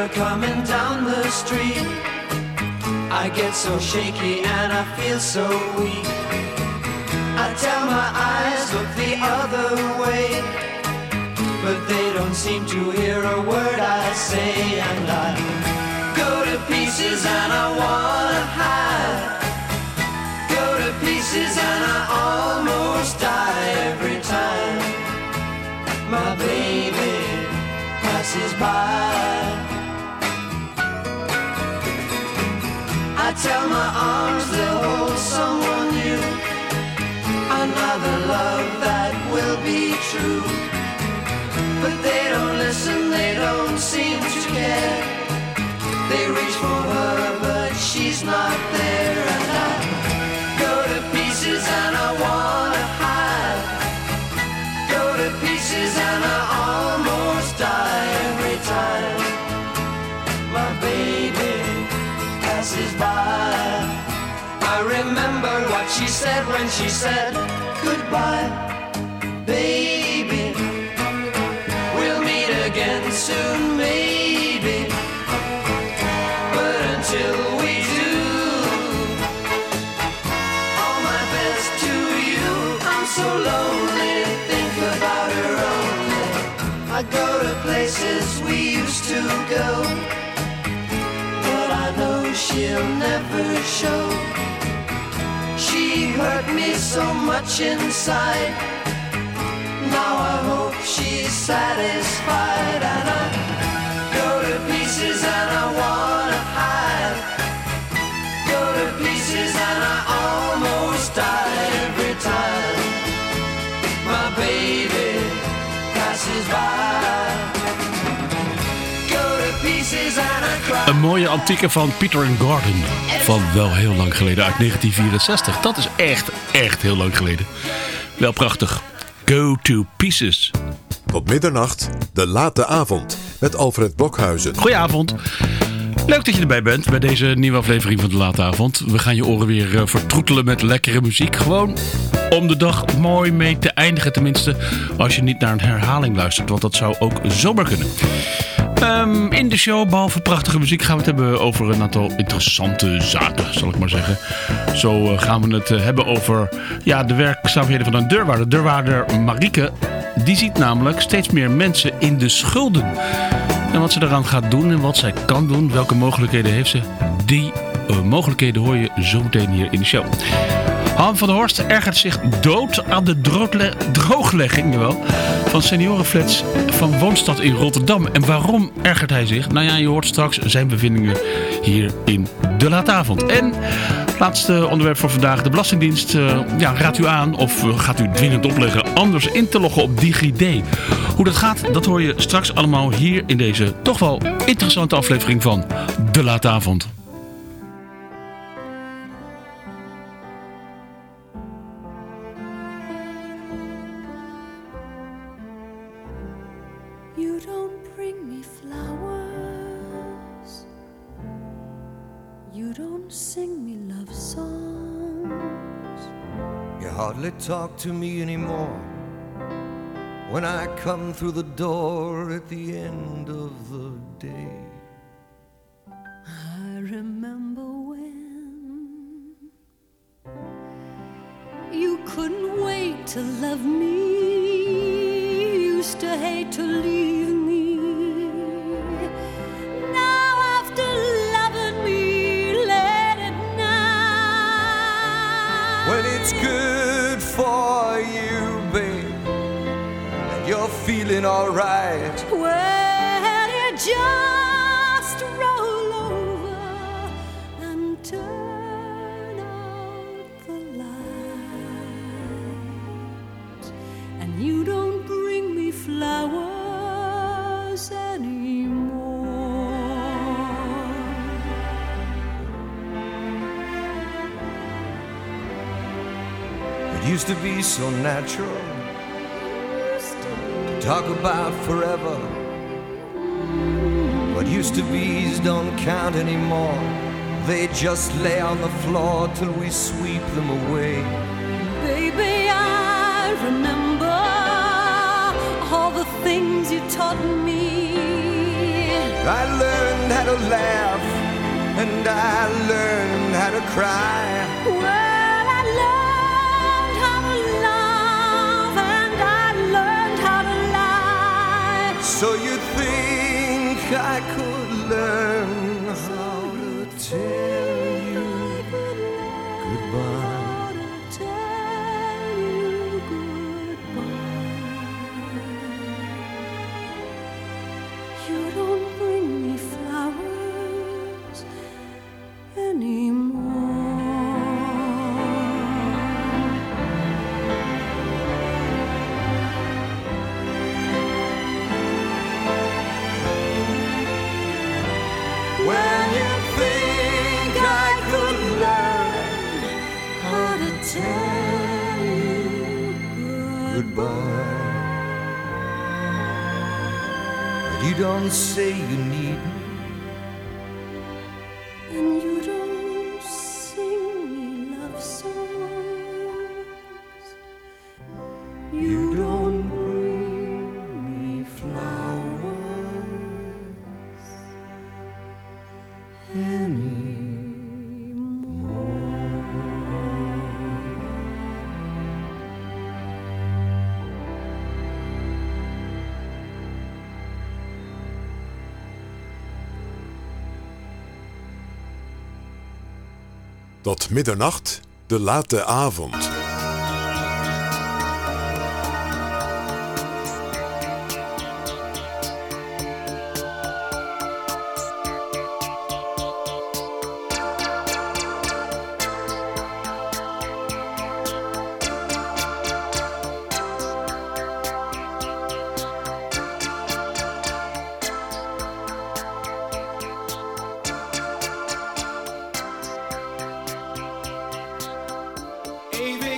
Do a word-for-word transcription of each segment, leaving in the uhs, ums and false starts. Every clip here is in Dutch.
her coming down the street. I get so shaky and I feel so weak. I tell my eyes, look the other way, but they don't seem to hear a word I say. And I go to pieces and I wanna hide. Go to pieces and I almost die every time my baby passes by. I tell my arms they'll hold someone new, another love that will be true. But they don't listen, they don't seem to care. They reach for her, but she's not there. And I go to pieces and I wanna hide. Go to pieces and I almost die every time my baby passes by. I remember what she said when she said goodbye. Baby, we'll meet again soon, maybe. But until we do, all my best to you. I'm so lonely, think about her only. I go to places we used to go, but I know she'll never show. She hurt me so much inside. Now I hope she's satisfied. And I go to pieces and I wanna hide. Go to pieces and I almost die every time my baby passes by. Go to pieces and I cry. Een mooie antieke van Peter and Gordon. Van wel heel lang geleden, uit negentien vierenzestig. Dat is echt, echt heel lang geleden. Wel prachtig. Go to Pieces. Tot middernacht, de late avond met Alfred Blokhuizen. Goedenavond. Leuk dat je erbij bent bij deze nieuwe aflevering van de late avond. We gaan je oren weer uh, vertroetelen met lekkere muziek. Gewoon om de dag mooi mee te eindigen, tenminste. Als je niet naar een herhaling luistert, want dat zou ook zomaar kunnen. Um, in de show, behalve prachtige muziek, gaan we het hebben over een aantal interessante zaken, zal ik maar zeggen. Zo uh, gaan we het uh, hebben over ja, de werkzaamheden van een deurwaarder. Deurwaarder Marieke, die ziet namelijk steeds meer mensen in de schulden. En wat ze daaraan gaat doen en wat zij kan doen, welke mogelijkheden heeft ze, die uh, mogelijkheden hoor je zo meteen hier in de show. Han van der Horst ergert zich dood aan de drogle- drooglegging jawel, van seniorenflats van Woonstad in Rotterdam. En waarom ergert hij zich? Nou ja, je hoort straks zijn bevindingen hier in de laatavond. En laatste onderwerp voor vandaag. De Belastingdienst uh, ja, raadt u aan of uh, gaat u dwingend opleggen anders in te loggen op DigiD. Hoe dat gaat, dat hoor je straks allemaal hier in deze toch wel interessante aflevering van de laatavond. Hardly talk to me anymore when I come through the door at the end of the day. I remember when you couldn't wait to love me, used to hate to leave me. Now after loving me, let it now. When it's good for you, babe, and you're feeling alright, well, you just roll over and turn out the light, and you don't bring me flowers anymore. It used to be so natural to talk about forever. What used to be's don't count anymore. They just lay on the floor till we sweep them away. Baby, I remember all the things you taught me. I learned how to laugh, and I learned how to cry. Well, I learned how to love, and I learned how to lie. So you think I could learn how to tell you goodbye? You don't say you need me, and you don't sing me love songs. You, you don't bring me flowers anymore. Tot middernacht, de late avond. Even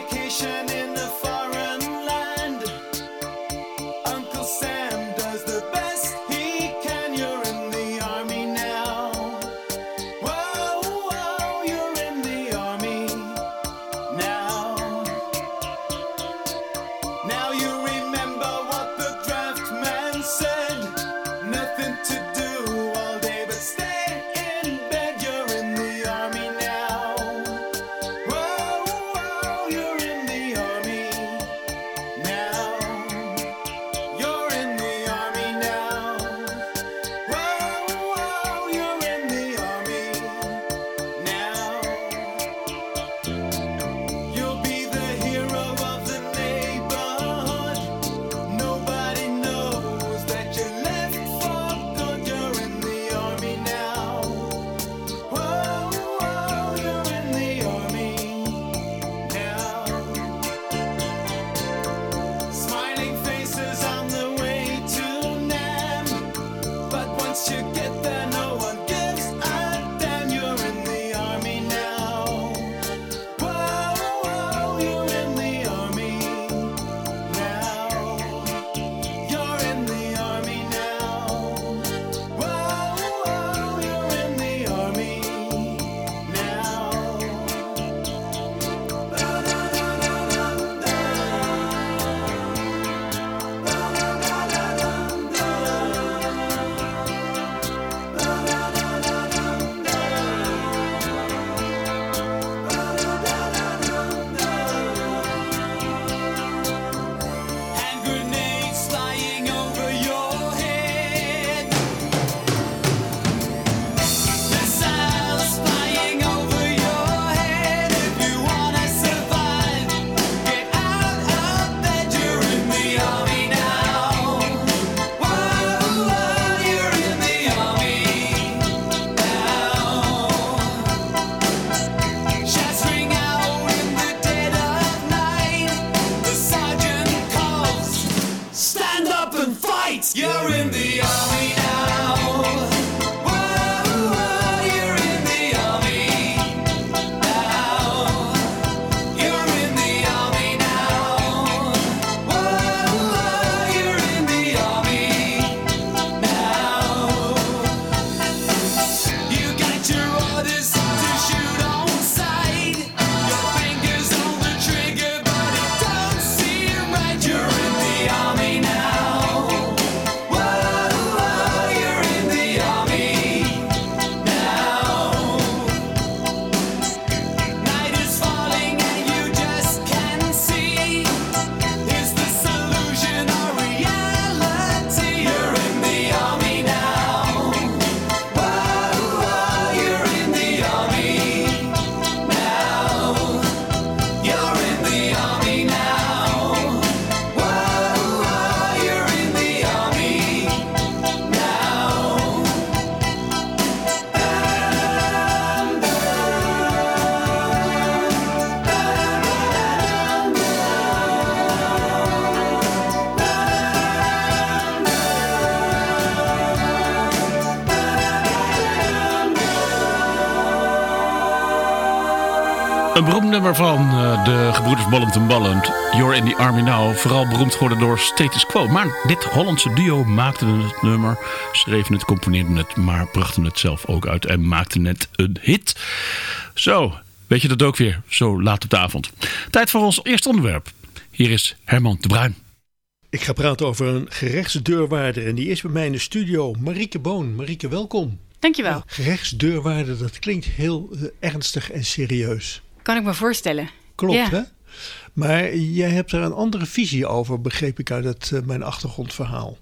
Een beroemd nummer van uh, de gebroeders Bolland en Bolland. You're in the Army Now. Vooral beroemd geworden door Status Quo. Maar dit Hollandse duo maakte het nummer, schreven het, componeerden het, maar brachten het zelf ook uit en maakten het een hit. Zo, weet je dat ook weer, zo laat op de avond. Tijd voor ons eerste onderwerp. Hier is Herman de Bruin. Ik ga praten over een gerechtsdeurwaarder en die is bij mij in de studio. Marieke Boon. Marieke, welkom. Dankjewel. Nou, gerechtsdeurwaarder, dat klinkt heel uh, ernstig en serieus. Kan ik me voorstellen. Klopt, ja. hè? Maar jij hebt er een andere visie over, begreep ik uit het, uh, mijn achtergrondverhaal.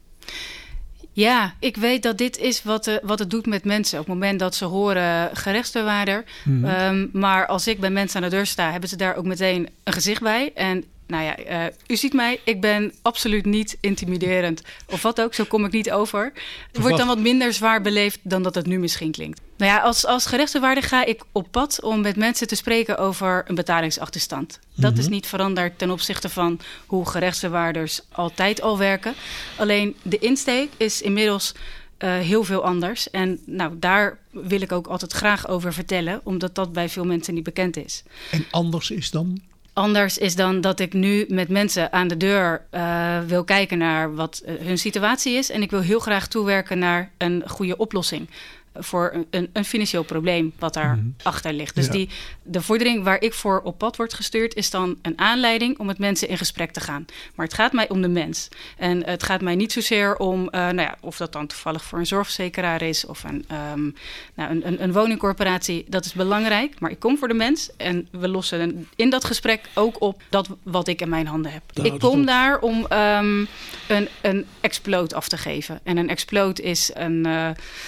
Ja, ik weet dat dit is wat, uh, wat het doet met mensen. Op het moment dat ze horen gerechtsdeurwaarder. Mm-hmm. Um, maar als ik bij mensen aan de deur sta, hebben ze daar ook meteen een gezicht bij. En nou ja, uh, u ziet mij, ik ben absoluut niet intimiderend. Of wat ook, zo kom ik niet over. Het wordt dan wat minder zwaar beleefd dan dat het nu misschien klinkt. Nou ja, als, als gerechtsdeurwaarder ga ik op pad om met mensen te spreken over een betalingsachterstand. Dat mm-hmm. is niet veranderd ten opzichte van hoe gerechtsdeurwaarders altijd al werken. Alleen de insteek is inmiddels uh, heel veel anders. En nou, daar wil ik ook altijd graag over vertellen, omdat dat bij veel mensen niet bekend is. En anders is dan? Anders is dan dat ik nu met mensen aan de deur uh, wil kijken naar wat uh, hun situatie is. En ik wil heel graag toewerken naar een goede oplossing voor een, een financieel probleem wat daar mm-hmm. achter ligt. Dus ja. die, de vordering waar ik voor op pad word gestuurd is dan een aanleiding om met mensen in gesprek te gaan. Maar het gaat mij om de mens. En het gaat mij niet zozeer om, uh, nou ja, of dat dan toevallig voor een zorgverzekeraar is of een, um, nou, een, een, een woningcorporatie. Dat is belangrijk, maar ik kom voor de mens en we lossen in dat gesprek ook op dat wat ik in mijn handen heb. Nou, ik kom daar om um, een, een exploot af te geven. En een exploot is een Uh,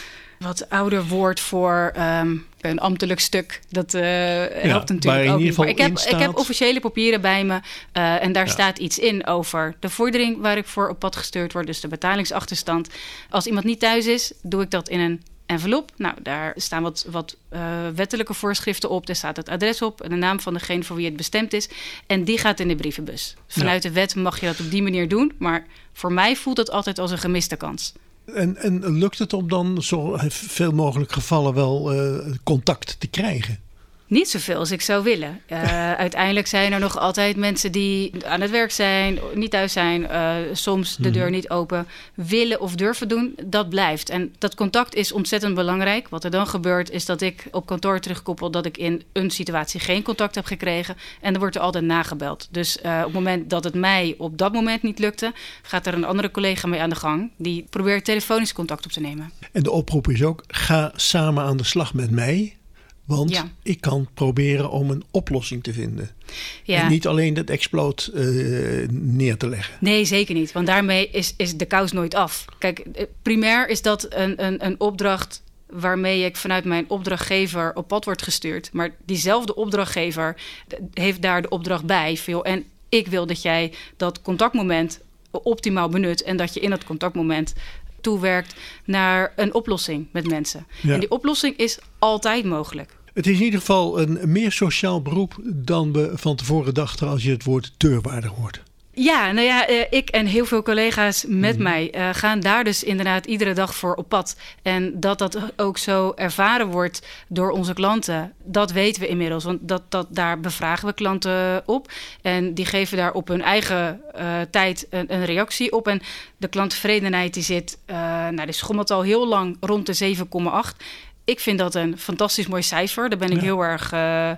wat ouder woord voor um, een ambtelijk stuk. Dat uh, helpt ja, natuurlijk ook niet. Maar ik heb, staat... ik heb officiële papieren bij me. Uh, en daar ja. staat iets in over de vordering waar ik voor op pad gestuurd word. Dus de betalingsachterstand. Als iemand niet thuis is, doe ik dat in een envelop. Nou, daar staan wat, wat uh, wettelijke voorschriften op. Daar staat het adres op en de naam van degene voor wie het bestemd is. En die gaat in de brievenbus. Vanuit ja. de wet mag je dat op die manier doen. Maar voor mij voelt het altijd als een gemiste kans. En, en lukt het om dan zo veel mogelijk gevallen wel uh, contact te krijgen? Niet zoveel als ik zou willen. Uh, uiteindelijk zijn er nog altijd mensen die aan het werk zijn, niet thuis zijn, uh, soms de deur niet open, willen of durven doen. Dat blijft. En dat contact is ontzettend belangrijk. Wat er dan gebeurt is dat ik op kantoor terugkoppel dat ik in een situatie geen contact heb gekregen. En dan wordt er altijd nagebeld. Dus uh, op het moment dat het mij op dat moment niet lukte, gaat er een andere collega mee aan de gang. Die probeert telefonisch contact op te nemen. En de oproep is ook, ga samen aan de slag met mij. Want ja. ik kan proberen om een oplossing te vinden. Ja. En niet alleen dat exploot uh, neer te leggen. Nee, zeker niet. Want daarmee is, is de kous nooit af. Kijk, primair is dat een, een, een opdracht waarmee ik vanuit mijn opdrachtgever op pad word gestuurd. Maar diezelfde opdrachtgever heeft daar de opdracht bij. Veel. En ik wil dat jij dat contactmoment optimaal benut. En dat je in dat contactmoment toewerkt naar een oplossing met mensen. Ja. En die oplossing is altijd mogelijk. Het is in ieder geval een meer sociaal beroep dan we van tevoren dachten als je het woord deurwaarder hoort. Ja, nou ja, uh, ik en heel veel collega's met mm. mij uh, gaan daar dus inderdaad iedere dag voor op pad. En dat dat ook zo ervaren wordt door onze klanten, dat weten we inmiddels. Want dat, dat, daar bevragen we klanten op. En die geven daar op hun eigen uh, tijd een, een reactie op. En de klanttevredenheid die zit, uh, nou, die schommelt al heel lang rond de zeven komma acht. Ik vind dat een fantastisch mooi cijfer. Daar ben ik ja. heel erg Uh,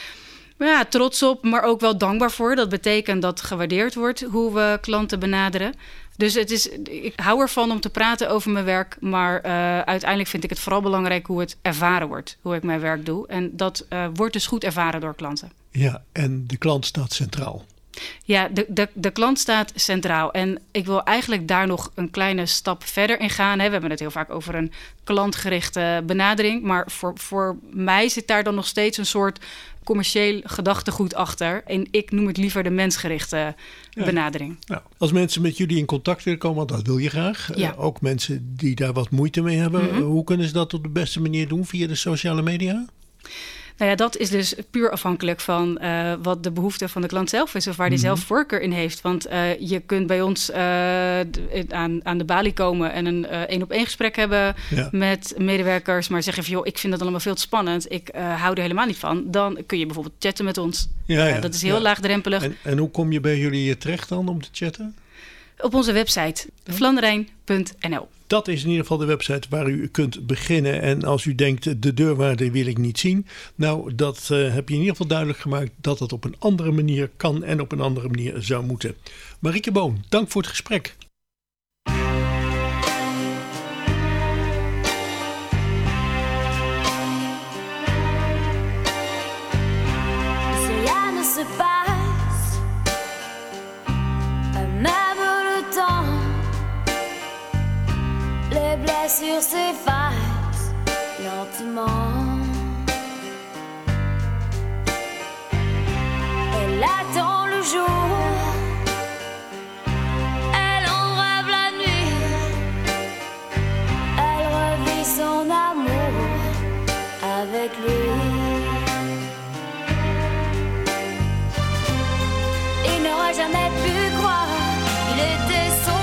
Ja, trots op, maar ook wel dankbaar voor. Dat betekent dat gewaardeerd wordt hoe we klanten benaderen. Dus het is, ik hou ervan om te praten over mijn werk. Maar uh, uiteindelijk vind ik het vooral belangrijk hoe het ervaren wordt. Hoe ik mijn werk doe. En dat uh, wordt dus goed ervaren door klanten. Ja, en de klant staat centraal. Ja, de, de, de klant staat centraal. En ik wil eigenlijk daar nog een kleine stap verder in gaan. We hebben het heel vaak over een klantgerichte benadering. Maar voor, voor mij zit daar dan nog steeds een soort commercieel gedachtegoed achter. En ik noem het liever de mensgerichte ja. benadering. Nou, als mensen met jullie in contact willen komen, want dat wil je graag. Ja. Uh, ook mensen die daar wat moeite mee hebben. Mm-hmm. Uh, hoe kunnen ze dat op de beste manier doen via de sociale media? Nou ja, dat is dus puur afhankelijk van uh, wat de behoefte van de klant zelf is of waar die mm-hmm. zelf voorkeur in heeft. Want uh, je kunt bij ons uh, aan, aan de balie komen en een één op één gesprek hebben ja. met medewerkers, maar zeggen van joh, ik vind dat allemaal veel te spannend. Ik uh, hou er helemaal niet van. Dan kun je bijvoorbeeld chatten met ons. Ja, ja, uh, dat is heel ja. laagdrempelig. En, en hoe kom je bij jullie terecht dan om te chatten? Op onze website flanderijn punt n l. Dat is in ieder geval de website waar u kunt beginnen. En als u denkt, de deurwaarde wil ik niet zien. Nou, dat uh, heb je in ieder geval duidelijk gemaakt dat het op een andere manier kan en op een andere manier zou moeten. Marieke Boon, dank voor het gesprek. Sur s'efface lentement. Elle attend le jour, elle en rêve la nuit, elle revit son amour avec lui. Il n'aurait jamais pu croire, il était son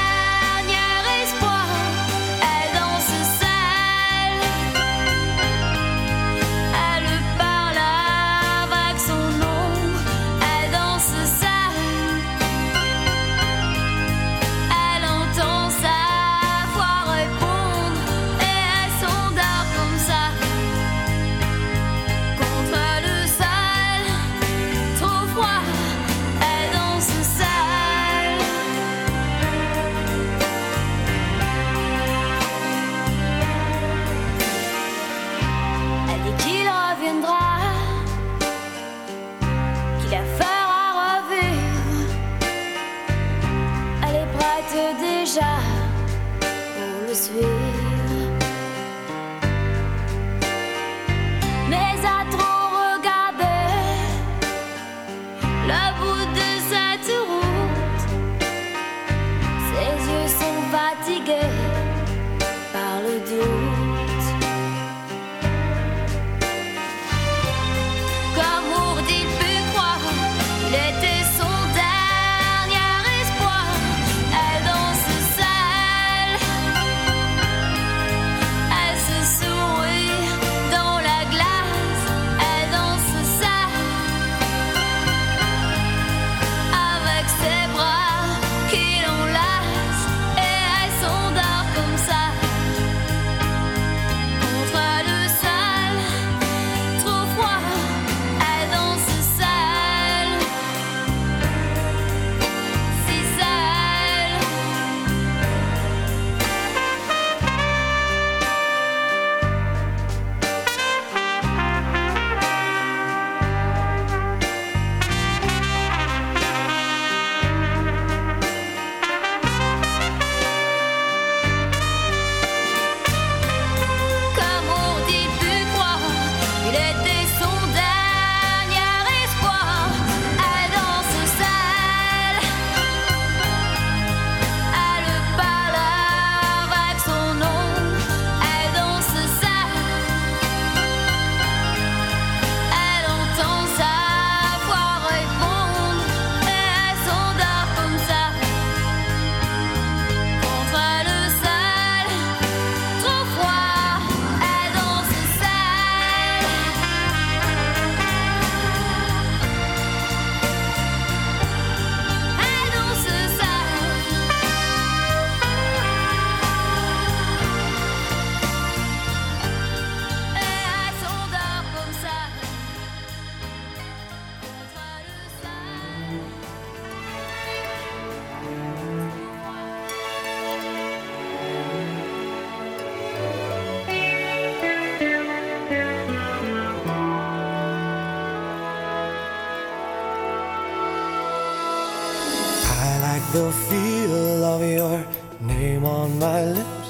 the feel of your name on my lips,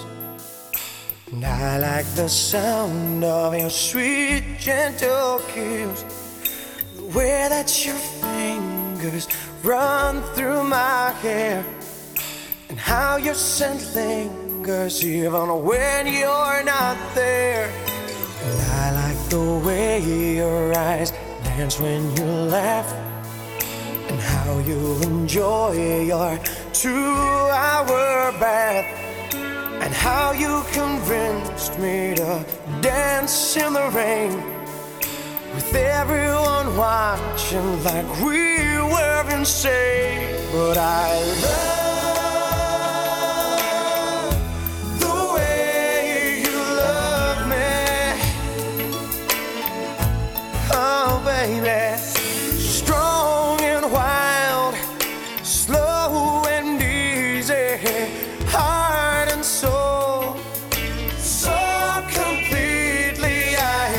and I like the sound of your sweet, gentle kiss, the way that your fingers run through my hair, and how your scent lingers even when you're not there. And I like the way your eyes dance when you laugh, and how you enjoy your two-hour bath, and how you convinced me to dance in the rain, with everyone watching like we were insane. But I love the way you love me, oh baby. Strong and wild, slow and easy, heart and soul, so completely I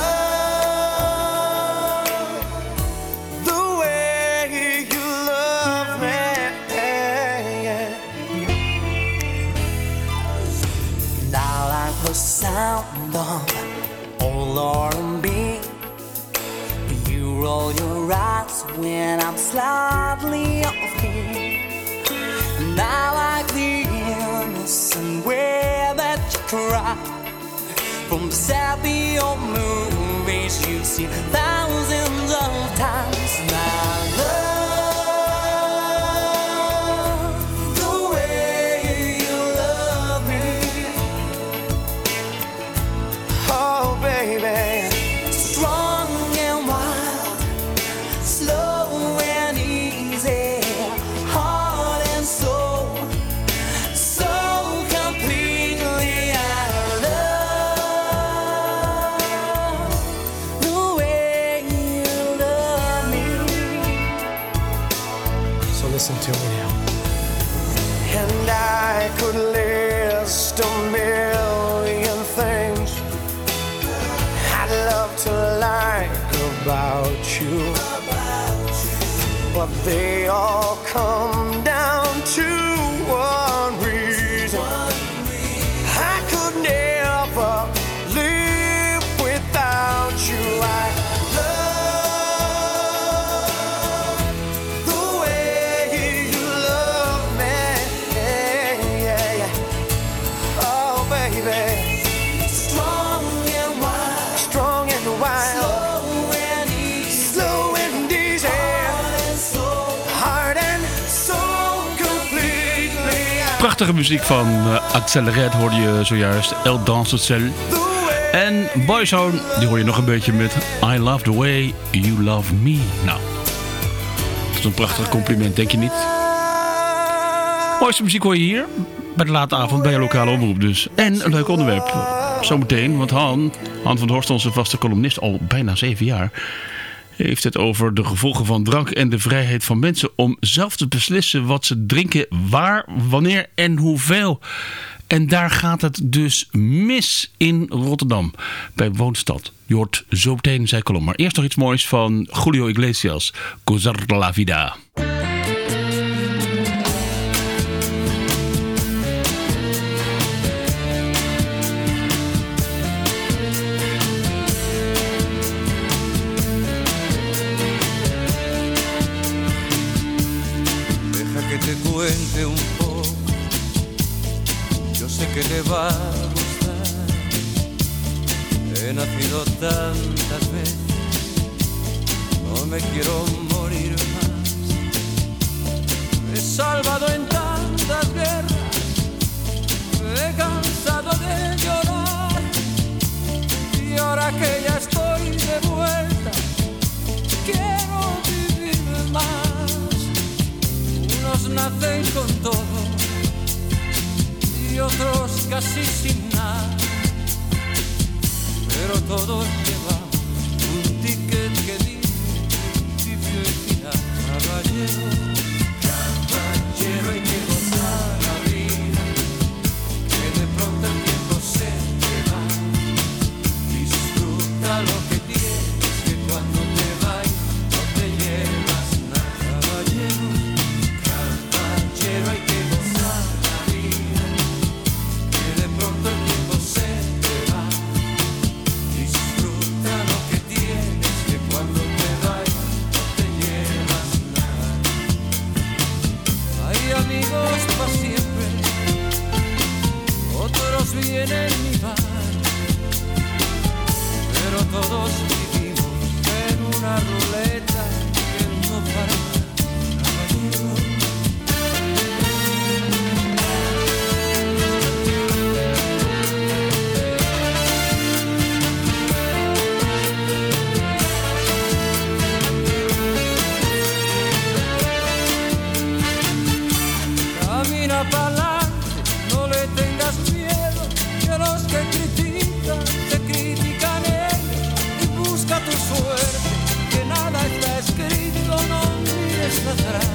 love the way you love me. And I like the sound of old R and B. You roll your eyes when I'm slightly off key, and I like the innocent way that you cry from sappy old movies you've seen thousands of times. And I love the way you love me, oh baby. Strong and wild, slow and easy, heart and soul, so completely I love the way you love me. So listen to me now. And I could list a million things I'd love to like about you, but they all come down to one reason. I could never live without you. I love the way you love me, oh baby. Strong and wild, strong and wild, slow and easy, slow and easy, heart and soul, completely. Prachtige muziek van uh, Axel Red hoorde je zojuist. El Danse Seul. En Boyzone, die hoor je nog een beetje met I Love the Way You Love Me. Nou, dat is een prachtig compliment, denk je niet? Mooiste muziek hoor je hier bij de late avond bij je lokale omroep dus. En een leuk onderwerp. Zometeen, want Han, Han van der Horst, onze vaste columnist al bijna zeven jaar, heeft het over de gevolgen van drank en de vrijheid van mensen om zelf te beslissen wat ze drinken, waar, wanneer en hoeveel. En daar gaat het dus mis in Rotterdam, bij Woonstad. Je hoort zo meteen zijn kolom. Maar eerst nog iets moois van Julio Iglesias, Gozar la Vida. Cuente un poco, yo sé que le va a gustar. He nacido tantas veces, no me quiero morir más. Me he salvado en tantas guerras, me he cansado de llorar. Y ahora que ya estoy de vuelta, quiero vivir más. Unos nacen con todo y otros casi sin nada, pero todos llevamos un ticket que dice principio y final. Caballero, caballero, hay que gozar la vida, que de pronto el tiempo se te va. Disfruta lo que tienes, que cuando te vayas no te llevas nada. Caballero, hay que gozar la vida, que de pronto el tiempo se te va. Disfruta lo que tienes, que cuando te vayas no te llevas nada. Hay amigos para siempre, otros vienen y van, pero pero todos vivimos en una ruleta que no para, caballero. Camina pa'lante, no le tengas miedo, que los que critican, te critican ellos, y busca tu suerte, que nada está escrito, no mires atrás.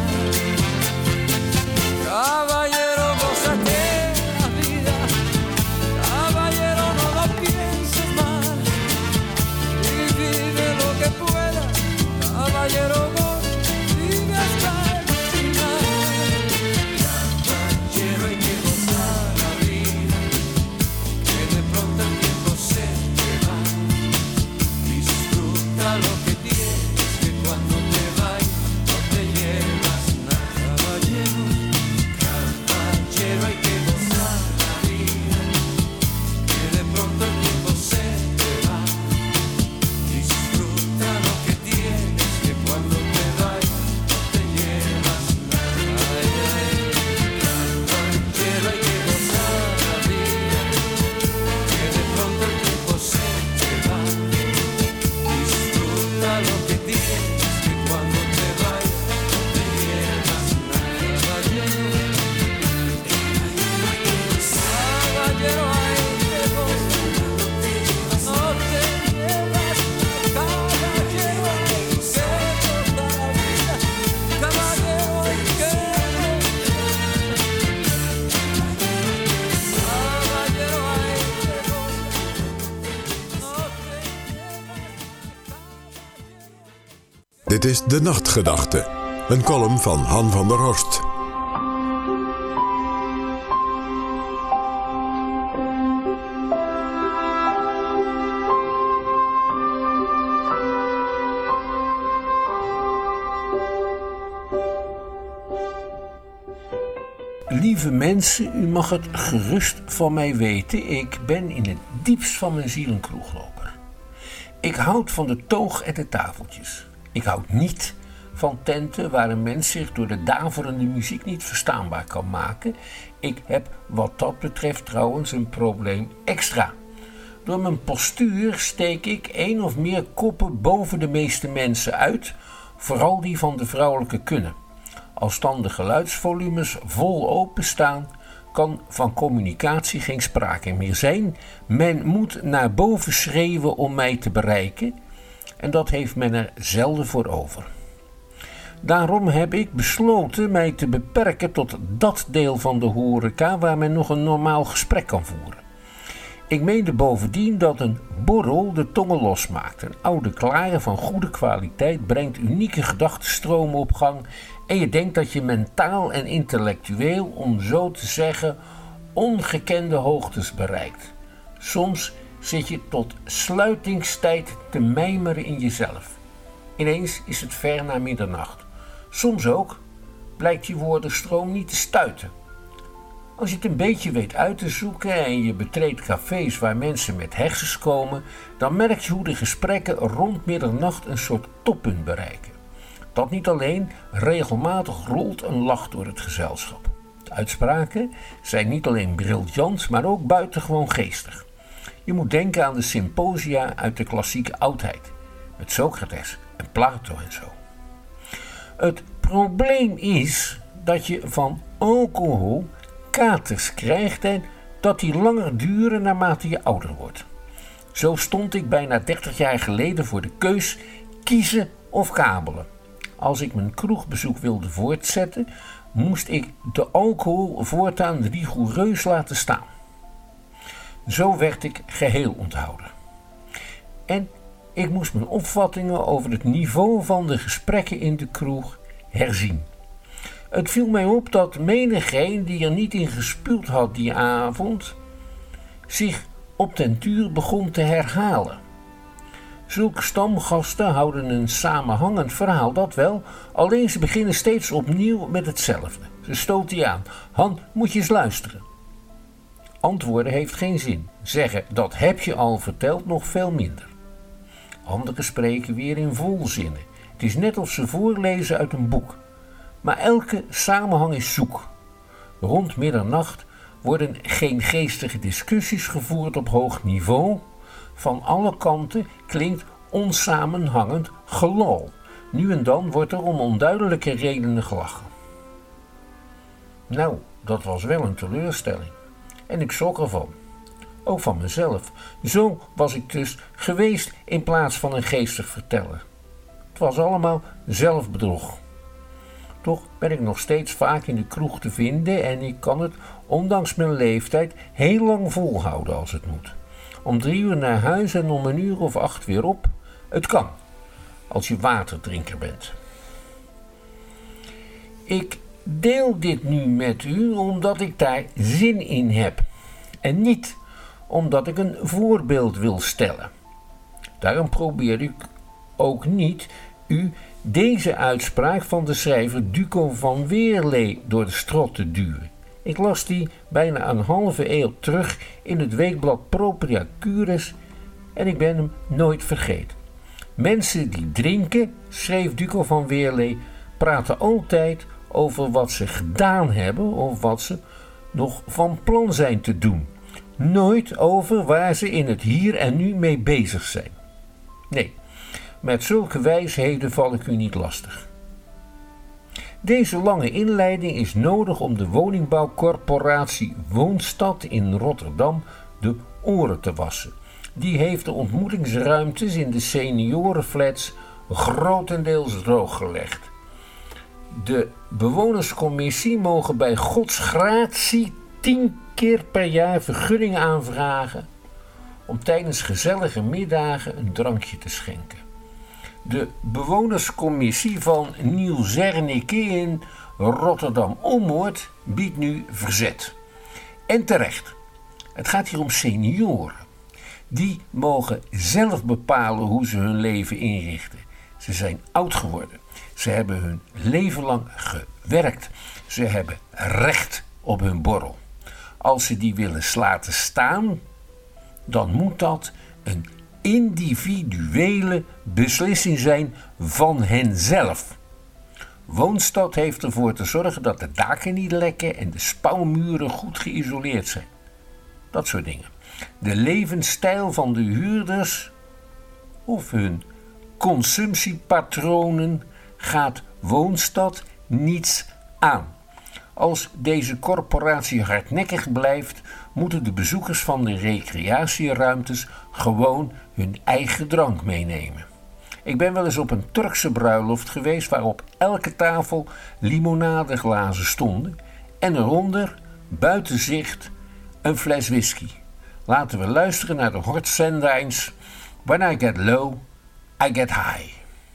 Caballero, gózate la vida, caballero, no lo pienses más, y vive lo que puedas, caballero, vive hasta el final. Caballero, hay que gozar la vida, que de pronto el tiempo se te va. Disfruta lo que tienes, que cuando te vayas no te llevas nada. Caballero, caballero, hay que gozar la vida, que de pronto el tiempo se te va. Disfruta lo que tienes, que cuando te vayas no te llevas nada. Ay, ay. Caballero, hay que gozar la vida, que de pronto el tiempo se te va. Disfruta lo que tienes, que cuando te vayas no te llevas nada. Caballero, caballero, hay que gozar, no te llevas nada. Caballero, hay que gozar la vida, caballero, hay que caballero, hay que gozar, no te llevas. Dit is De Nachtgedachte, een column van Han van der Horst. Lieve mensen, u mag het gerust van mij weten. Ik ben in het diepst van mijn ziel een kroegloper. Ik houd van de toog en de tafeltjes. Ik houd niet van tenten waar een mens zich door de daverende muziek niet verstaanbaar kan maken. Ik heb wat dat betreft trouwens een probleem extra. Door mijn postuur steek ik één of meer koppen boven de meeste mensen uit, vooral die van de vrouwelijke kunne. Als dan de geluidsvolumes vol openstaan, kan van communicatie geen sprake meer zijn. Men moet naar boven schreeuwen om mij te bereiken en dat heeft men er zelden voor over. Daarom heb ik besloten mij te beperken tot dat deel van de horeca waar men nog een normaal gesprek kan voeren. Ik meende bovendien dat een borrel de tongen losmaakt. Een oude klare van goede kwaliteit brengt unieke gedachtenstromen op gang en je denkt dat je mentaal en intellectueel, om zo te zeggen, ongekende hoogtes bereikt. Soms zit je tot sluitingstijd te mijmeren in jezelf. Ineens is het ver na middernacht. Soms ook blijkt je woordenstroom niet te stuiten. Als je het een beetje weet uit te zoeken en je betreedt cafés waar mensen met hersens komen, dan merk je hoe de gesprekken rond middernacht een soort toppunt bereiken. Dat niet alleen, regelmatig rolt een lach door het gezelschap. De uitspraken zijn niet alleen briljant, maar ook buitengewoon geestig. Je moet denken aan de symposia uit de klassieke oudheid, met Socrates en Plato en zo. Het probleem is dat je van alcohol katers krijgt en dat die langer duren naarmate je ouder wordt. Zo stond ik bijna dertig jaar geleden voor de keus kiezen of kabelen. Als ik mijn kroegbezoek wilde voortzetten, moest ik de alcohol voortaan rigoureus laten staan. Zo werd ik geheel onthouden. En ik moest mijn opvattingen over het niveau van de gesprekken in de kroeg herzien. Het viel mij op dat menigeen die er niet in gespueld had die avond, zich op den duur begon te herhalen. Zulke stamgasten houden een samenhangend verhaal, dat wel, alleen ze beginnen steeds opnieuw met hetzelfde. Ze stoten je aan. Han, moet je eens luisteren. Antwoorden heeft geen zin. Zeggen, dat heb je al verteld, nog veel minder. Anderen spreken weer in volzinnen. Het is net of ze voorlezen uit een boek. Maar elke samenhang is zoek. Rond middernacht worden geen geestige discussies gevoerd op hoog niveau. Van alle kanten klinkt onsamenhangend gelal. Nu en dan wordt er om onduidelijke redenen gelachen. Nou, dat was wel een teleurstelling. En ik schrok ervan. Ook van mezelf. Zo was ik dus geweest in plaats van een geestig verteller. Het was allemaal zelfbedrog. Toch ben ik nog steeds vaak in de kroeg te vinden en ik kan het, ondanks mijn leeftijd, heel lang volhouden als het moet. Om drie uur naar huis en om een uur of acht weer op. Het kan, als je waterdrinker bent. Ik deel dit nu met u omdat ik daar zin in heb. En niet omdat ik een voorbeeld wil stellen. Daarom probeer ik ook niet u deze uitspraak van de schrijver Duco van Weerlee door de strot te duwen. Ik las die bijna een halve eeuw terug in het weekblad Propria Cures en ik ben hem nooit vergeten. Mensen die drinken, schreef Duco van Weerlee, praten altijd over wat ze gedaan hebben of wat ze nog van plan zijn te doen. Nooit over waar ze in het hier en nu mee bezig zijn. Nee, met zulke wijsheden val ik u niet lastig. Deze lange inleiding is nodig om de woningbouwcorporatie Woonstad in Rotterdam de oren te wassen. Die heeft de ontmoetingsruimtes in de seniorenflats grotendeels drooggelegd. De bewonerscommissie mogen bij Gods gratie tien keer per jaar vergunning aanvragen om tijdens gezellige middagen een drankje te schenken. De bewonerscommissie van Nieuw Zernike in Rotterdam-Ommoord biedt nu verzet. En terecht. Het gaat hier om senioren. Die mogen zelf bepalen hoe ze hun leven inrichten. Ze zijn oud geworden. Ze hebben hun leven lang gewerkt. Ze hebben recht op hun borrel. Als ze die willen laten staan, dan moet dat een individuele beslissing zijn van henzelf. Woonstad heeft ervoor te zorgen dat de daken niet lekken en de spouwmuren goed geïsoleerd zijn. Dat soort dingen. De levensstijl van de huurders of hun consumptiepatronen gaat Woonstad niets aan. Als deze corporatie hardnekkig blijft, moeten de bezoekers van de recreatieruimtes gewoon hun eigen drank meenemen. Ik ben wel eens op een Turkse bruiloft geweest waarop elke tafel limonadeglazen stonden en eronder, buiten zicht, een fles whisky. Laten we luisteren naar de Hort Sandijns. When I get low, I get high.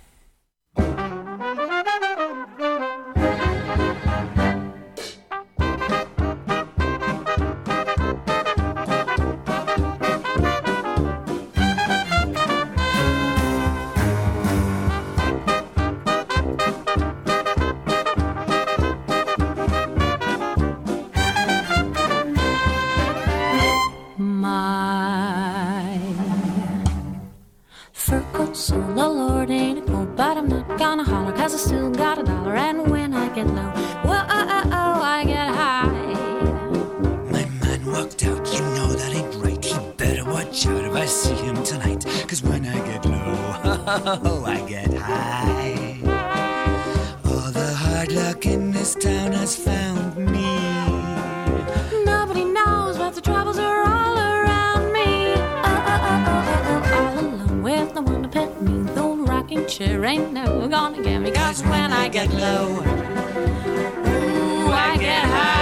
Oh, I get high. All the hard luck in this town has found me. Nobody knows what the troubles are all around me. Oh, oh, oh, oh, oh, oh, all alone with no one to pet me. The old rocking chair ain't never gonna get me. 'Cause when I get low, ooh, I get high.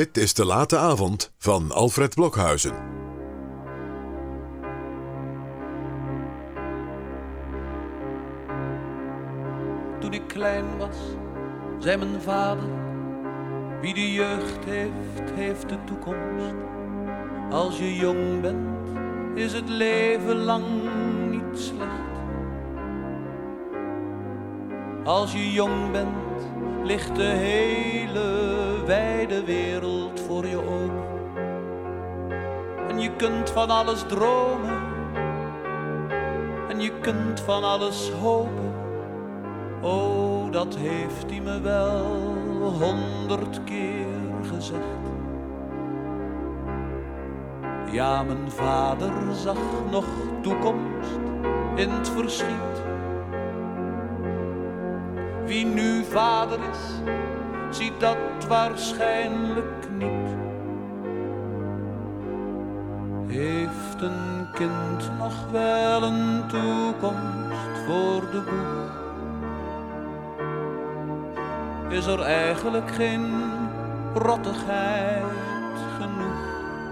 Dit is De Late Avond van Alfred Blokhuizen. Toen ik klein was, zei mijn vader: wie de jeugd heeft, heeft de toekomst. Als je jong bent, is het leven lang niet slecht. Als je jong bent, ligt de hele wijde wereld voor je open. En je kunt van alles dromen. En je kunt van alles hopen. Oh, dat heeft hij me wel honderd keer gezegd. Ja, mijn vader zag nog toekomst in het verschiet. Wie nu vader is, ziet dat waarschijnlijk niet. Heeft een kind nog wel een toekomst voor de boeg? Is er eigenlijk geen rottigheid genoeg?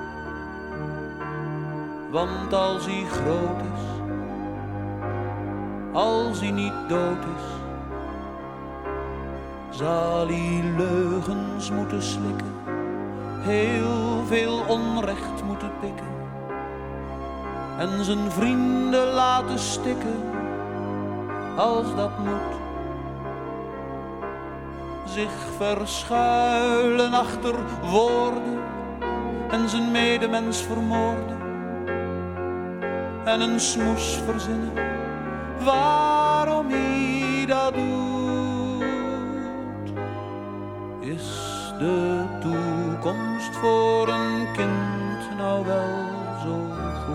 Want als hij groot is, als hij niet dood is, zal hij leugens moeten slikken, heel veel onrecht moeten pikken en zijn vrienden laten stikken als dat moet. Zich verschuilen achter woorden en zijn medemens vermoorden en een smoes verzinnen waarom hij dat doet. Is de toekomst voor een kind nou wel zo goed?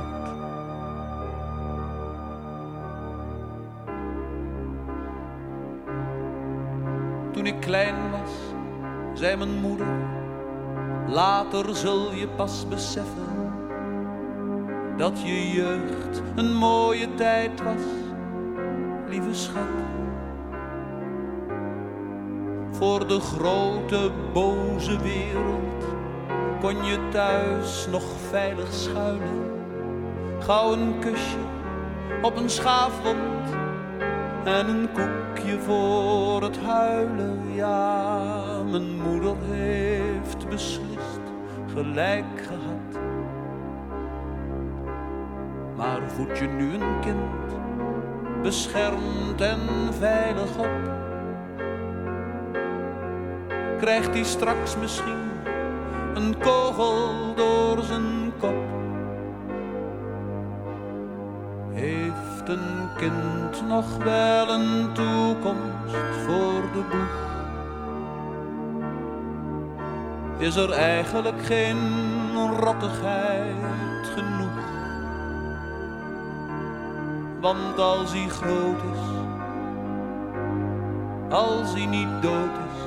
Toen ik klein was, zei mijn moeder: later zul je pas beseffen dat je jeugd een mooie tijd was, lieve schat. Voor de grote boze wereld kon je thuis nog veilig schuilen. Gauw een kusje op een schaafwond en een koekje voor het huilen. Ja, mijn moeder heeft beslist gelijk gehad. Maar voed je nu een kind beschermd en veilig op, krijgt hij straks misschien een kogel door zijn kop. Heeft een kind nog wel een toekomst voor de boeg? Is er eigenlijk geen rottigheid genoeg? Want als hij groot is, als hij niet dood is,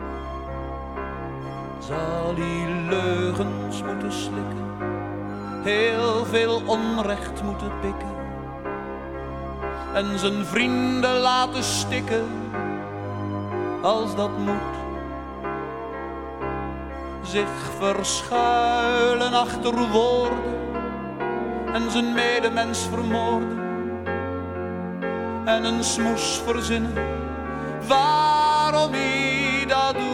zal hij leugens moeten slikken, heel veel onrecht moeten pikken en zijn vrienden laten stikken als dat moet. Zich verschuilen achter woorden en zijn medemens vermoorden en een smoes verzinnen waarom hij dat doet.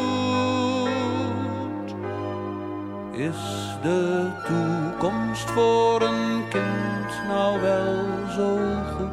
Is de toekomst voor een kind nou wel zo goed?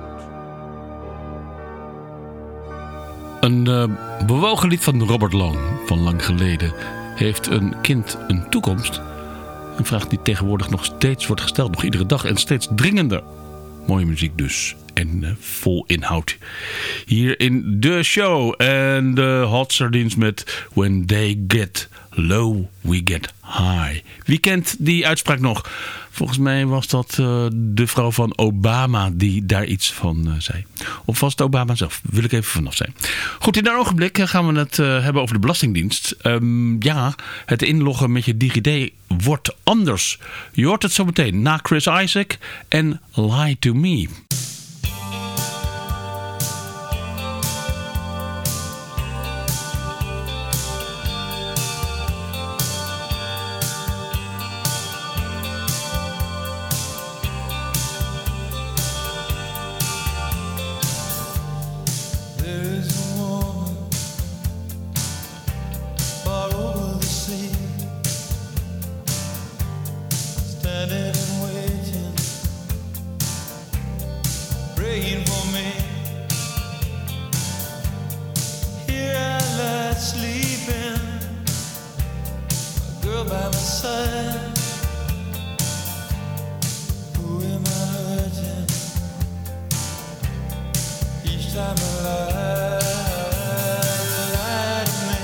Een uh, bewogen lied van Robert Long van lang geleden. Heeft een kind een toekomst? Een vraag die tegenwoordig nog steeds wordt gesteld. Nog iedere dag en steeds dringender. Mooie muziek dus. En uh, vol inhoud. Hier in de show. En de Hot Sardines met When They Get Low, We Get High. Wie kent die uitspraak nog? Volgens mij was dat uh, de vrouw van Obama die daar iets van uh, zei. Of was het Obama zelf? Wil ik even vanaf zijn. Goed, in een ogenblik gaan we het uh, hebben over de Belastingdienst. Um, ja, het inloggen met je DigiD wordt anders. Je hoort het zo meteen na Chris Isaak en Lie to Me. praying for me. Here I lie sleeping, a girl by my side. Who am I hurting each time I lie? Lie to me.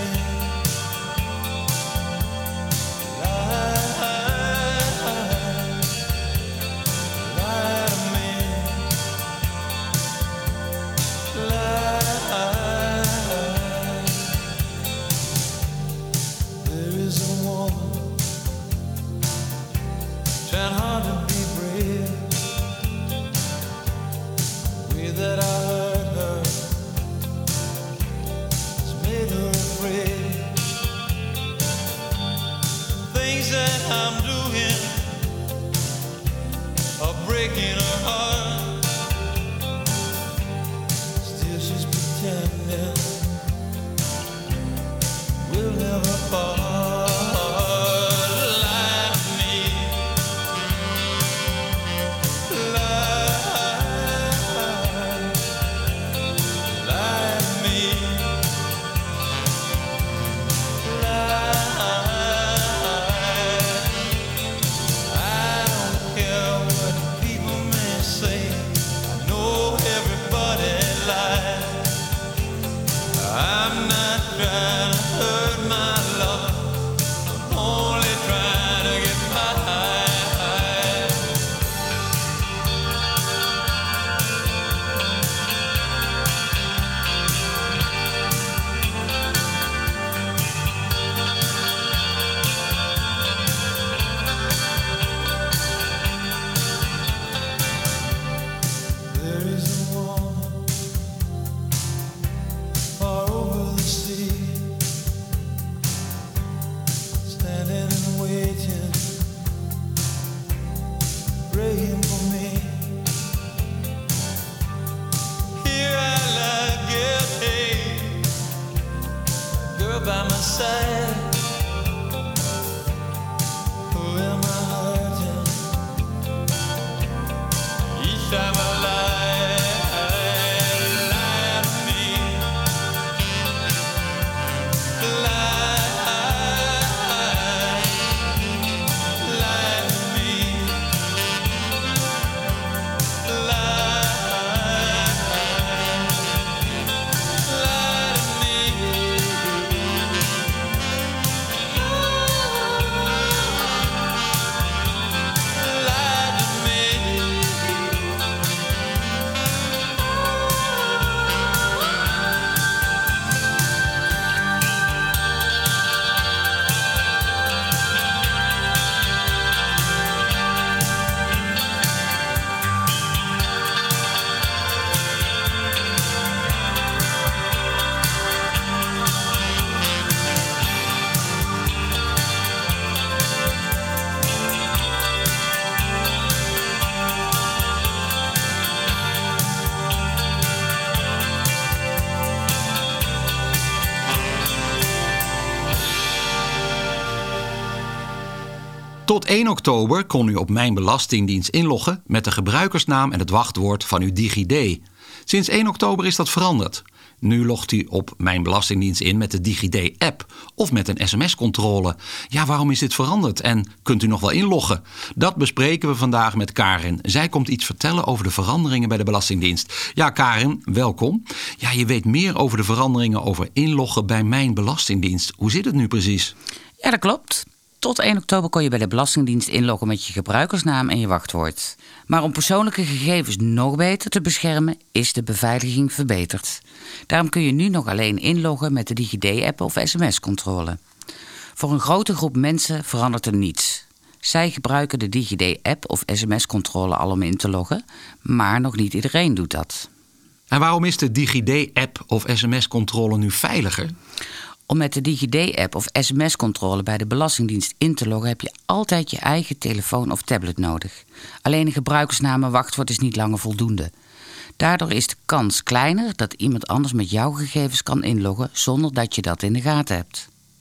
Trying hard to be brave, the way that I hurt her has made her afraid. Things that I'm doing are breaking her heart. Still she's pretending we'll never part. By my side, who am I hurting each time I lie? Lie to me, lie, lie to me, lie, lie to me. Tot één oktober kon u op Mijn Belastingdienst inloggen met de gebruikersnaam en het wachtwoord van uw DigiD. Sinds één oktober is dat veranderd. Nu logt u op Mijn Belastingdienst in met de DigiD-app of met een sms-controle. Ja, waarom is dit veranderd en kunt u nog wel inloggen? Dat bespreken we vandaag met Karin. Zij komt iets vertellen over de veranderingen bij de Belastingdienst. Ja, Karin, welkom. Ja, je weet meer over de veranderingen over inloggen bij Mijn Belastingdienst. Hoe zit het nu precies? Ja, dat klopt. Tot één oktober kon je bij de Belastingdienst inloggen met je gebruikersnaam en je wachtwoord. Maar om persoonlijke gegevens nog beter te beschermen, is de beveiliging verbeterd. Daarom kun je nu nog alleen inloggen met de DigiD-app of sms-controle. Voor een grote groep mensen verandert er niets. Zij gebruiken de DigiD-app of sms-controle al om in te loggen, maar nog niet iedereen doet dat. En waarom is de DigiD-app of sms-controle nu veiliger? Om met de DigiD-app of sms-controle bij de Belastingdienst in te loggen heb je altijd je eigen telefoon of tablet nodig. Alleen een gebruikersnaam en wachtwoord is niet langer voldoende. Daardoor is de kans kleiner dat iemand anders met jouw gegevens kan inloggen zonder dat je dat in de gaten hebt.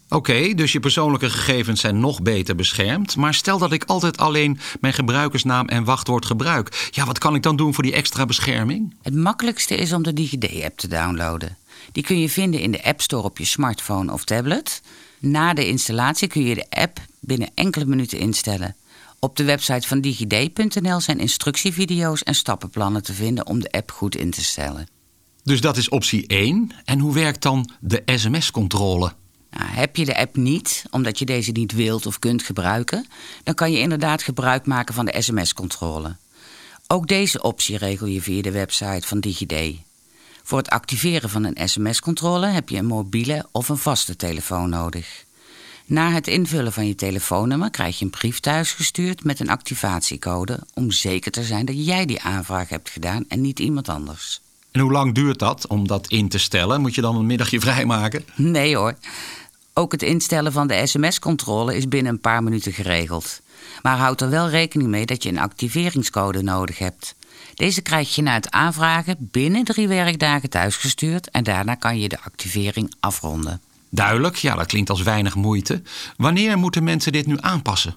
Oké, okay, dus je persoonlijke gegevens zijn nog beter beschermd. Maar stel dat ik altijd alleen mijn gebruikersnaam en wachtwoord gebruik. Ja, wat kan ik dan doen voor die extra bescherming? Het makkelijkste is om de DigiD-app te downloaden. Die kun je vinden in de App Store op je smartphone of tablet. Na de installatie kun je de app binnen enkele minuten instellen. Op de website van digid punt n l zijn instructievideo's en stappenplannen te vinden om de app goed in te stellen. Dus dat is optie één. En hoe werkt dan de sms-controle? Nou, heb je de app niet, omdat je deze niet wilt of kunt gebruiken, dan kan je inderdaad gebruik maken van de sms-controle. Ook deze optie regel je via de website van DigiD. Voor het activeren van een sms-controle heb je een mobiele of een vaste telefoon nodig. Na het invullen van je telefoonnummer krijg je een brief thuisgestuurd met een activatiecode om zeker te zijn dat jij die aanvraag hebt gedaan en niet iemand anders. En hoe lang duurt dat om dat in te stellen? Moet je dan een middagje vrijmaken? Nee hoor. Ook het instellen van de sms-controle is binnen een paar minuten geregeld. Maar houd er wel rekening mee dat je een activeringscode nodig hebt. Deze krijg je na het aanvragen binnen drie werkdagen thuisgestuurd en daarna kan je de activering afronden. Duidelijk, ja, dat klinkt als weinig moeite. Wanneer moeten mensen dit nu aanpassen?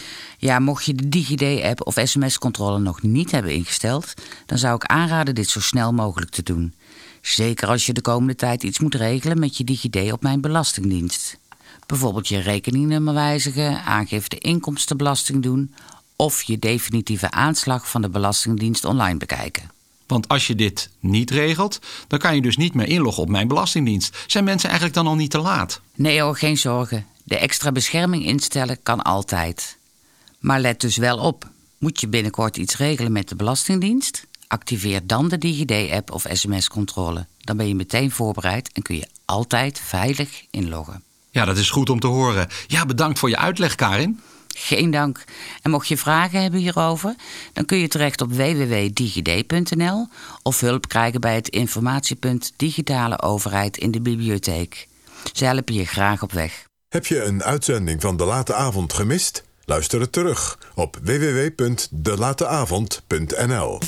Ja, mocht je de DigiD-app of sms-controle nog niet hebben ingesteld, dan zou ik aanraden dit zo snel mogelijk te doen. Zeker als je de komende tijd iets moet regelen met je DigiD op Mijn Belastingdienst. Bijvoorbeeld je rekeningnummer wijzigen, aangifte inkomstenbelasting doen of je definitieve aanslag van de Belastingdienst online bekijken. Want als je dit niet regelt, dan kan je dus niet meer inloggen op Mijn Belastingdienst. Zijn mensen eigenlijk dan al niet te laat? Nee hoor, geen zorgen. De extra bescherming instellen kan altijd. Maar let dus wel op. Moet je binnenkort iets regelen met de Belastingdienst? Activeer dan de DigiD-app of sms-controle. Dan ben je meteen voorbereid en kun je altijd veilig inloggen. Ja, dat is goed om te horen. Ja, bedankt voor je uitleg, Karin. Geen dank. En mocht je vragen hebben hierover, dan kun je terecht op w w w punt digid punt n l of hulp krijgen bij het informatiepunt Digitale Overheid in de bibliotheek. Ze helpen je graag op weg. Heb je een uitzending van De Late Avond gemist? Luister het terug op w w w punt de late avond punt n l.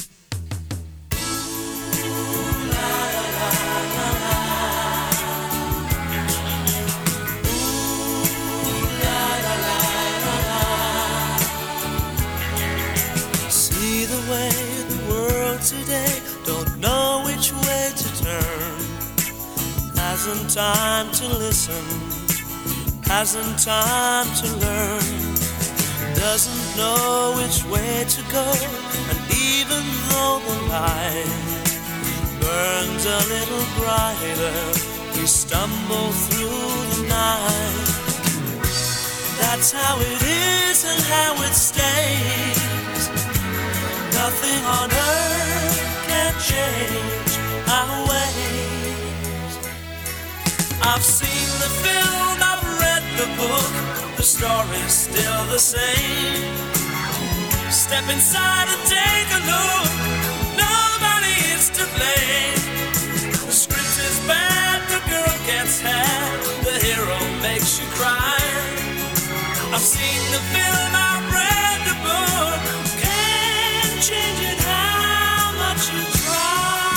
See the way the world today don't know which way to turn. Hasn't time to listen, hasn't time to learn. Doesn't know which way to go, and even though the light burns a little brighter, we stumble through the night. That's how it is and how it stays. Nothing on earth can change our ways. I've seen the film, I've read the book, the story's still the same. Step inside and take a look, nobody is to blame. The script is bad, the girl gets had, the hero makes you cry. I've seen the film, I've read the book, can't change it how much you try.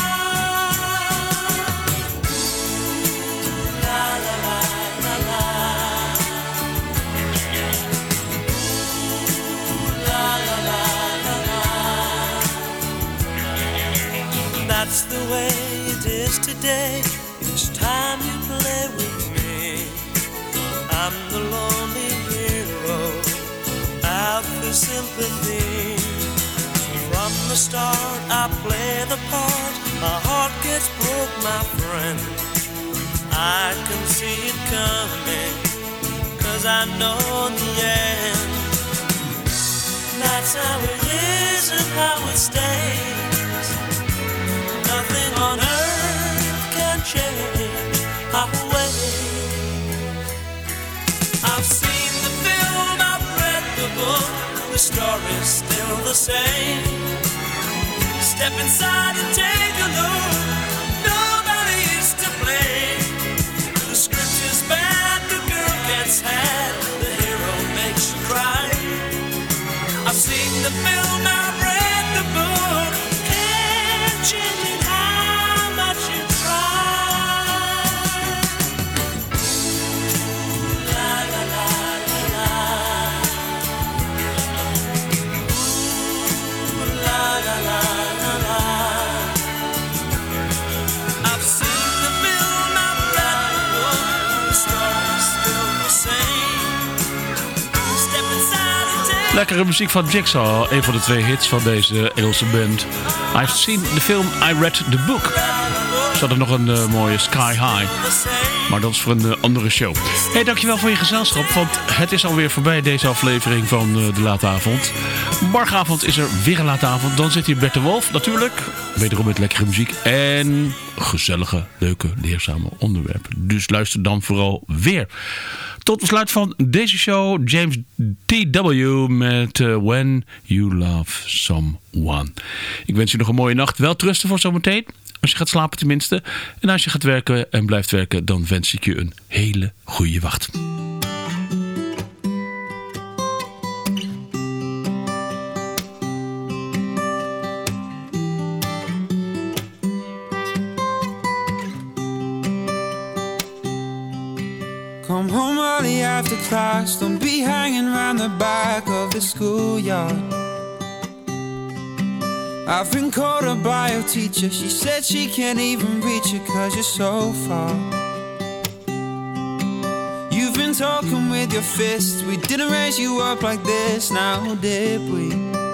La la la la la. La la la la la. That's the way it is today. Each time you play with me, I'm the lonely hero. I've the sympathy. From the start, I play the part. My heart gets broke, my friend. I can see it coming, 'cause I know in the end. That's how it is and how it stays. Nothing on earth can change our ways. I've seen the film, I've read the book, the story's still the same. Step inside and take a look, nobody is to blame. The script is bad, the girl gets had, the hero makes you cry. I've seen the film, I've read the book, can't change it how much you try. Lekkere muziek van Jigsaw, een van de twee hits van deze Engelse band. I've seen the film, I read the book. Er zat er nog een uh, mooie Sky High. Maar dat is voor een uh, andere show. Hey, dankjewel voor je gezelschap, want het is alweer voorbij deze aflevering van uh, De Late Avond. Morgenavond is er weer een Late Avond. Dan zit hier Bert de Wolf, natuurlijk. Wederom met lekkere muziek en gezellige, leuke, leerzame onderwerpen. Dus luister dan vooral weer. Tot besluit van deze show, James T W met uh, When You Love Someone. Ik wens je nog een mooie nacht. Wel trusten voor zometeen. Als je gaat slapen tenminste. En als je gaat werken en blijft werken, dan wens ik je een hele goede wacht. Come home early after class, don't be hanging around the back of the schoolyard. I've been called a bio teacher, she said she can't even reach you cause you're so far. You've been talking with your fists, we didn't raise you up like this, now did we?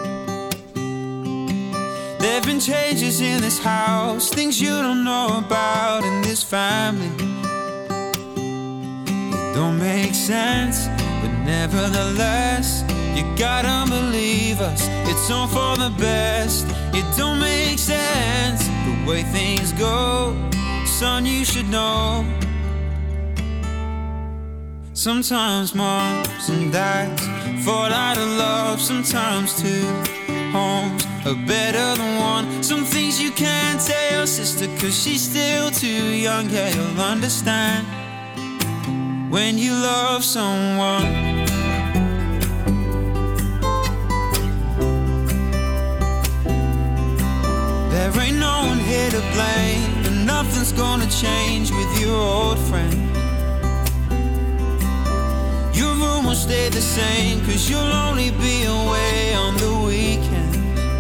There've been changes in this house, things you don't know about in this family. Don't make sense, but nevertheless, you gotta believe us, it's all for the best. It don't make sense, the way things go, son, you should know. Sometimes moms and dads fall out of love, sometimes two homes are better than one. Some things you can't tell your sister cause she's still too young, yeah, you'll understand when you love someone. There ain't no one here to blame, and nothing's gonna change with your old friend. Your room will stay the same cause you'll only be away on the weekend.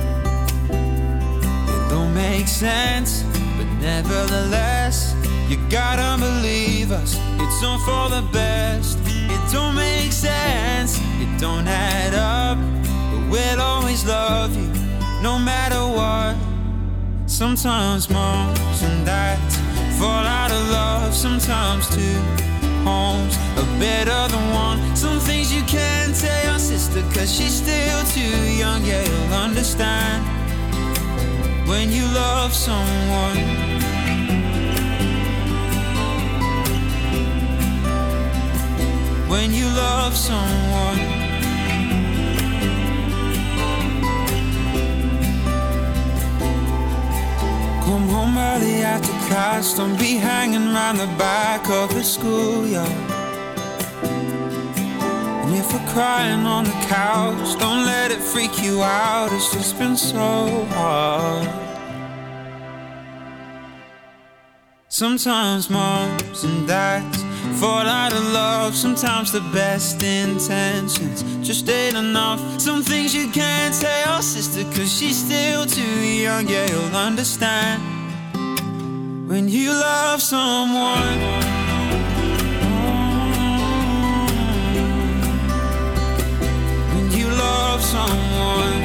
It don't make sense, but nevertheless, you gotta believe us, it's all for the best. It don't make sense, it don't add up, but we'll always love you, no matter what. Sometimes moms and dads fall out of love, sometimes two homes are better than one. Some things you can't tell your sister cause she's still too young, yeah, you'll understand when you love someone. When you love someone. Come home early after class, don't be hanging around the back of the schoolyard. And if we're crying on the couch, don't let it freak you out, it's just been so hard. Sometimes moms and dads fall out of love, sometimes the best intentions just ain't enough. Some things you can't tell your sister cause she's still too young, yeah, you'll understand when you love someone. When you love someone.